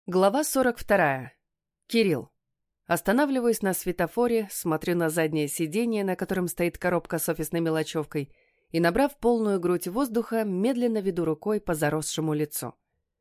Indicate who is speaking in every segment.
Speaker 1: Глава 42. Кирилл. Останавливаюсь на светофоре, смотрю на заднее сиденье, на котором стоит коробка с офисной мелочевкой, и, набрав полную грудь воздуха, медленно веду рукой по заросшему лицу.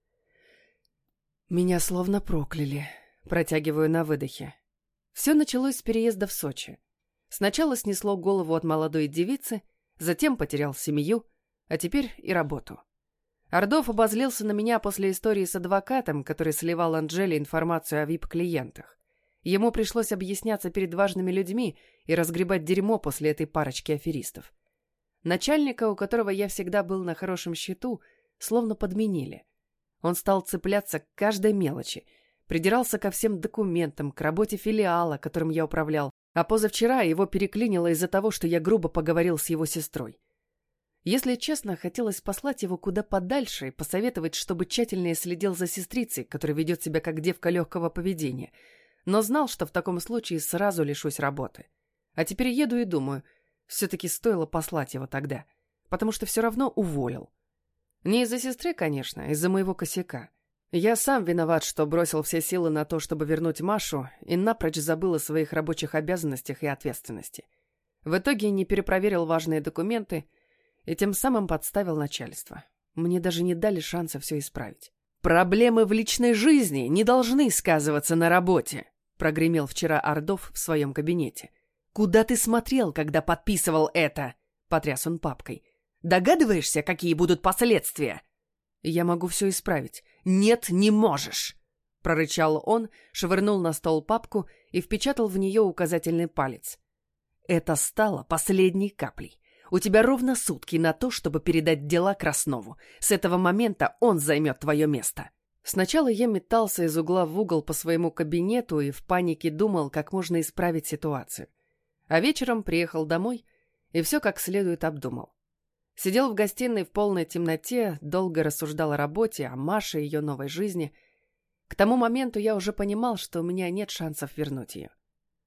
Speaker 1: Меня словно прокляли, протягиваю на выдохе. Все началось с переезда в Сочи. Сначала снесло голову от молодой девицы, затем потерял семью, а теперь и работу. Ордов обозлился на меня после истории с адвокатом, который сливал Анжеле информацию о VIP-клиентах. Ему пришлось объясняться перед важными людьми и разгребать дерьмо после этой парочки аферистов. Начальника, у которого я всегда был на хорошем счету, словно подменили. Он стал цепляться к каждой мелочи, придирался ко всем документам, к работе филиала, которым я управлял, а позавчера его переклинило из-за того, что я грубо поговорил с его сестрой. Если честно, хотелось послать его куда подальше и посоветовать, чтобы тщательнее следил за сестрицей, которая ведет себя как девка легкого поведения, но знал, что в таком случае сразу лишусь работы. А теперь еду и думаю, все-таки стоило послать его тогда, потому что все равно уволил. Не из-за сестры, конечно, а из-за моего косяка. Я сам виноват, что бросил все силы на то, чтобы вернуть Машу, и напрочь забыл о своих рабочих обязанностях и ответственности. В итоге не перепроверил важные документы, и тем самым подставил начальство. Мне даже не дали шанса все исправить. «Проблемы в личной жизни не должны сказываться на работе», прогремел вчера Ордов в своем кабинете. «Куда ты смотрел, когда подписывал это?» Потряс он папкой. «Догадываешься, какие будут последствия?» «Я могу все исправить». «Нет, не можешь!» Прорычал он, швырнул на стол папку и впечатал в нее указательный палец. Это стало последней каплей. У тебя ровно сутки на то, чтобы передать дела Краснову. С этого момента он займет твое место. Сначала я метался из угла в угол по своему кабинету и в панике думал, как можно исправить ситуацию. А вечером приехал домой и все как следует обдумал. Сидел в гостиной в полной темноте, долго рассуждал о работе, о Маше и ее новой жизни. К тому моменту я уже понимал, что у меня нет шансов вернуть ее.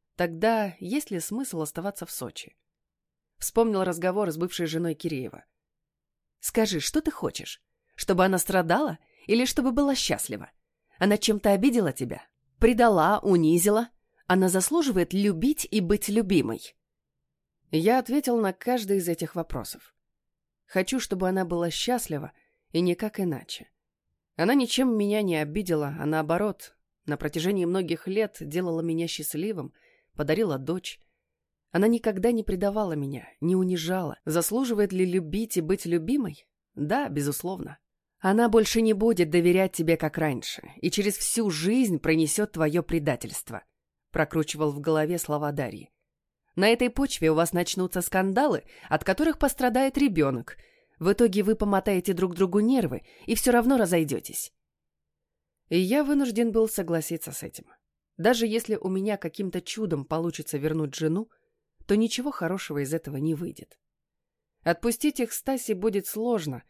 Speaker 1: Тогда есть ли смысл оставаться в Сочи? Вспомнил разговор с бывшей женой Киреева. «Скажи, что ты хочешь? Чтобы она страдала или чтобы была счастлива? Она чем-то обидела тебя? Предала, унизила? Она заслуживает любить и быть любимой?» Я ответил на каждый из этих вопросов. Хочу, чтобы она была счастлива и никак иначе. Она ничем меня не обидела, а наоборот, на протяжении многих лет делала меня счастливым, подарила дочь. Она никогда не предавала меня, не унижала. Заслуживает ли любить и быть любимой? Да, безусловно. Она больше не будет доверять тебе, как раньше, и через всю жизнь пронесет твое предательство. Прокручивал в голове слова Дарьи. На этой почве у вас начнутся скандалы, от которых пострадает ребенок. В итоге вы помотаете друг другу нервы и все равно разойдетесь. И я вынужден был согласиться с этим. Даже если у меня каким-то чудом получится вернуть жену, то ничего хорошего из этого не выйдет. Отпустить их Стаси будет сложно,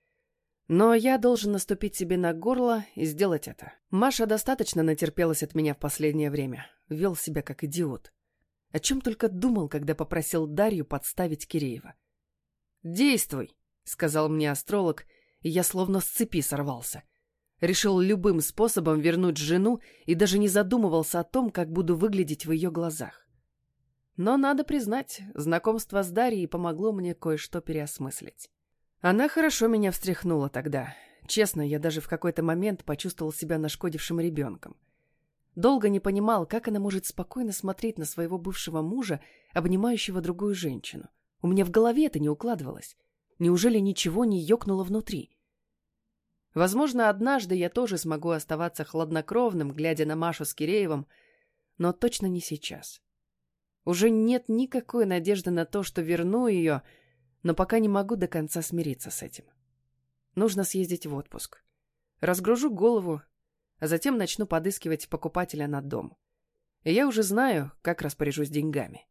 Speaker 1: но я должен наступить себе на горло и сделать это. Маша достаточно натерпелась от меня в последнее время, вел себя как идиот. О чем только думал, когда попросил Дарью подставить Киреева. «Действуй», — сказал мне астролог, и я словно с цепи сорвался. Решил любым способом вернуть жену и даже не задумывался о том, как буду выглядеть в ее глазах. Но, надо признать, знакомство с Дарьей помогло мне кое-что переосмыслить. Она хорошо меня встряхнула тогда. Честно, я даже в какой-то момент почувствовал себя нашкодившим ребенком. Долго не понимал, как она может спокойно смотреть на своего бывшего мужа, обнимающего другую женщину. У меня в голове это не укладывалось. Неужели ничего не ёкнуло внутри? Возможно, однажды я тоже смогу оставаться хладнокровным, глядя на Машу с Киреевым, но точно не сейчас. Уже нет никакой надежды на то, что верну ее, но пока не могу до конца смириться с этим. Нужно съездить в отпуск. Разгружу голову, а затем начну подыскивать покупателя на дом. И я уже знаю, как распоряжусь деньгами.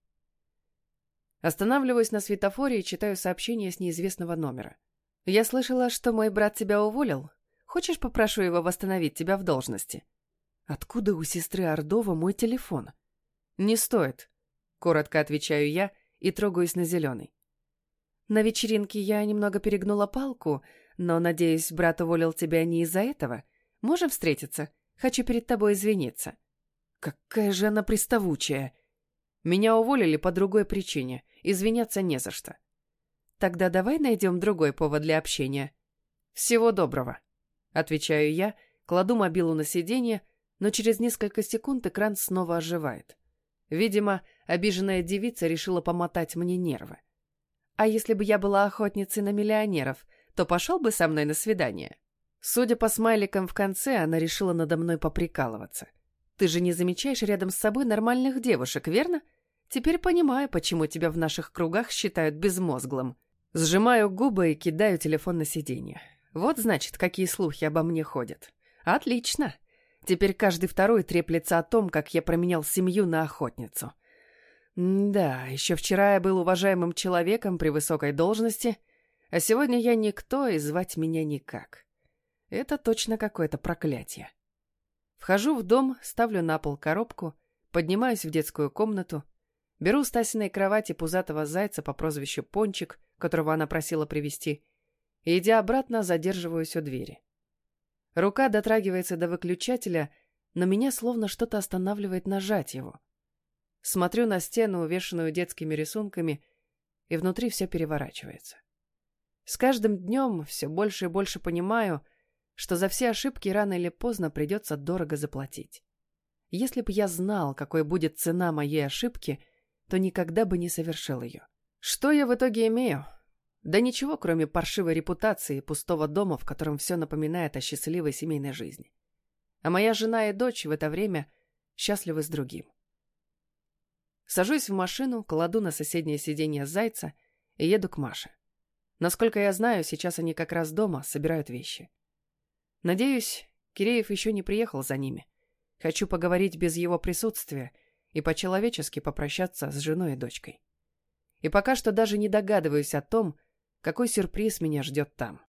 Speaker 1: Останавливаюсь на светофоре и читаю сообщение с неизвестного номера. «Я слышала, что мой брат тебя уволил. Хочешь, попрошу его восстановить тебя в должности?» Откуда у сестры Ордова мой телефон? «Не стоит», — коротко отвечаю я и трогаюсь на зеленый. «На вечеринке я немного перегнула палку, но, надеюсь, брат уволил тебя не из-за этого. Можем встретиться? Хочу перед тобой извиниться». Какая же она приставучая. Меня уволили по другой причине. Извиняться не за что. Тогда давай найдем другой повод для общения. Всего доброго. Отвечаю я, кладу мобилу на сиденье, но через несколько секунд экран снова оживает. Видимо, обиженная девица решила помотать мне нервы. А если бы я была охотницей на миллионеров, то пошел бы со мной на свидание? Судя по смайликам в конце, она решила надо мной поприкалываться. Ты же не замечаешь рядом с собой нормальных девушек, верно? Теперь понимаю, почему тебя в наших кругах считают безмозглым. Сжимаю губы и кидаю телефон на сиденье. Вот, значит, какие слухи обо мне ходят. Отлично. Теперь каждый второй треплется о том, как я променял семью на охотницу. Да, еще вчера я был уважаемым человеком при высокой должности, а сегодня я никто и звать меня никак. Это точно какое-то проклятие. Вхожу в дом, ставлю на пол коробку, поднимаюсь в детскую комнату, беру с Тасиной кровати пузатого зайца по прозвищу Пончик, которого она просила привезти, и, идя обратно, задерживаюсь у двери. Рука дотрагивается до выключателя, но меня словно что-то останавливает нажать его. Смотрю на стену, увешанную детскими рисунками, и внутри все переворачивается. С каждым днем все больше и больше понимаю, что за все ошибки рано или поздно придется дорого заплатить. Если бы я знал, какой будет цена моей ошибки, то никогда бы не совершил ее. Что я в итоге имею? Да ничего, кроме паршивой репутации и пустого дома, в котором все напоминает о счастливой семейной жизни. А моя жена и дочь в это время счастливы с другим. Сажусь в машину, кладу на соседнее сиденье зайца и еду к Маше. Насколько я знаю, сейчас они как раз дома собирают вещи. Надеюсь, Киреев еще не приехал за ними. Хочу поговорить без его присутствия и по-человечески попрощаться с женой и дочкой. И пока что даже не догадываюсь о том, какой сюрприз меня ждет там.